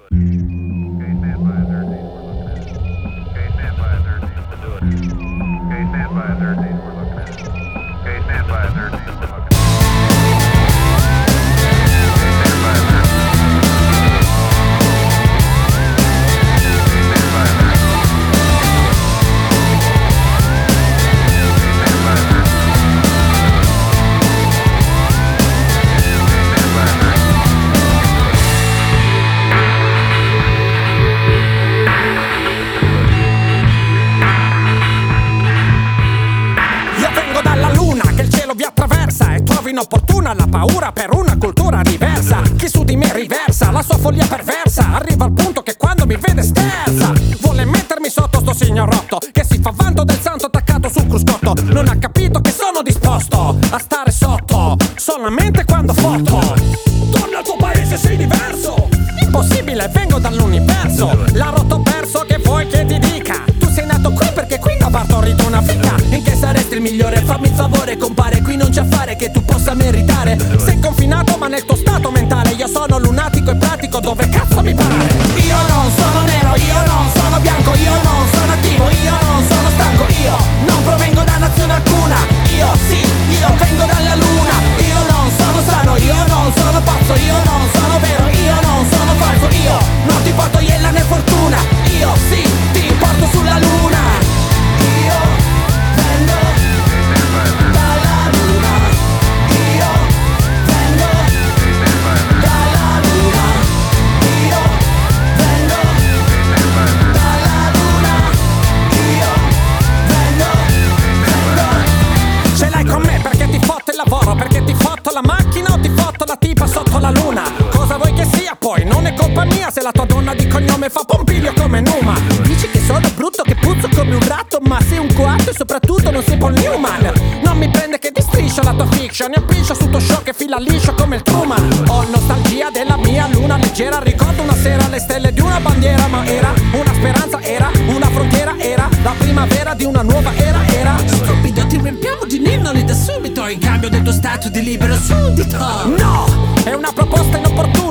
Inopportuna la paura per una cultura diversa. Chi su di me riversa la sua follia perversa. Arriva al punto che quando mi vede sterza. Vuole mettermi sotto sto signorotto che si fa vanto del santo attaccato sul cruscotto. Non ha capito che sono disposto a stare sotto solamente quando foto. Torna al tuo paese, sei diverso. Impossibile, vengo dall'universo. La rotto perso, che vuoi che ti dica? Tu sei nato qui perché qui ha partorito una figa. In che saresti il migliore? Fammi il favore, compare. Qui non c'è affare che tu possa meritare. Sei confinato ma nel tuo stato mentale. Io sono lunatico e pratico dove cazzo mi pare. Io non sono nero, io non sono bianco, io non sono attivo, io non sono stanco. Io non provengo da nazione alcuna. Io sì, io vengo dalla luna. Io non sono sano, io non sono pazzo, io non sono vero, io non sono falso. Io non ti porto iella né fortuna. Io sì, ti porto sulla luna. Io vengo dalla luna. Io vengo dalla luna. Io vengo dalla luna. Io vengo. Ce l'hai con me perché ti fotto il lavoro, perché ti fotto la macchina o ti fotto la tipa sotto la luna. Cosa vuoi che sia poi? Non è colpa mia se la tua donna di cognome fa Pompilio come Numa. Dici che sono brutto, che puzzo come un ratto, ma sei un coatto e soprattutto non sei Paul Newman. Non mi prende che ti striscio la tua fiction, ne appiccio su tuo show che fila liscio come il Truman. Ho nostalgia della mia luna leggera, ricordo una sera le stelle di una bandiera, ma era una speranza, era una frontiera, era la primavera di una nuova era, era. Stupido, ti riempiamo di ninnoli da subito in cambio del tuo stato di libero suddito. No, è una proposta inopportuna.